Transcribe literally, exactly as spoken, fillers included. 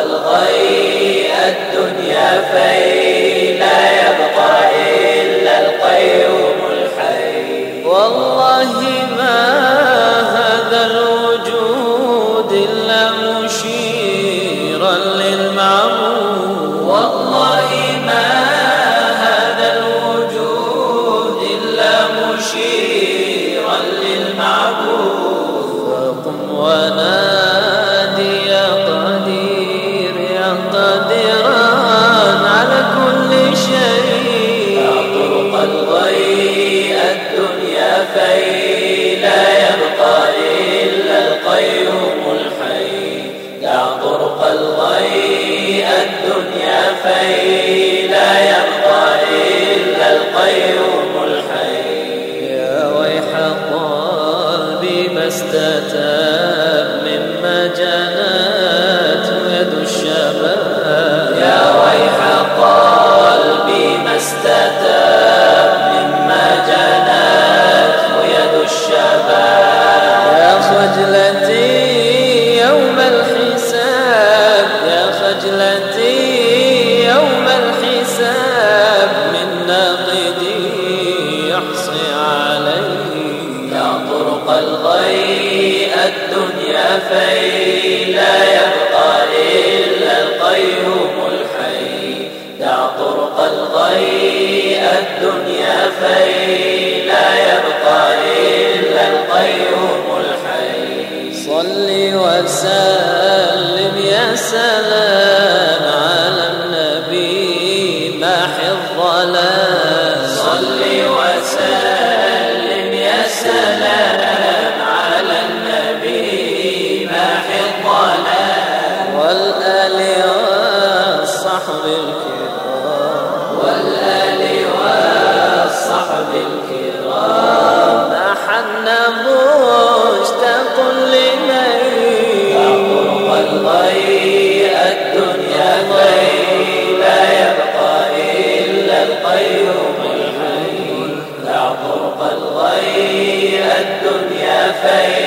الغي الدنيا في لا يبقى إلا القيوم الحي. والله ما هذا الوجود إلا مشيرا للمعبود، والله ما هذا الوجود إلا مشيرا للمعبود. فقم ونادي يا قدير يا قادرا على كل شيء. يا طرق الغي الدنيا في لا يبقى إلا القيوم الحي. يا طرق الغي الدنيا في لا يبقى إلا القيوم الحي. يا ويح قلبي ما استتاب مما جنت يد الشباب. يا ويح قلبي ما استتاب مما جنت يد الشباب. يا خجلتي يوم الحساب، يا خجلتي يوم الحساب من ناقدي يحصي علي. يا طرق الغي الدنيا في لا يبقى إلا القيوم الحي. يا طرق الغي الدنيا في لا يبقى إلا القيوم الحي. صل وسلم يا سلام على النبي ماحي الظلام. صل وسلم يا سلام على النبي ماحي الظلام. والآل والصحب الكرام، والآل والصحب الكرام. نحن مشتاق لليل. يا طرق الغي الدنيا في لا يبقى إلا القيوم الحي. يا طرق الغي الدنيا في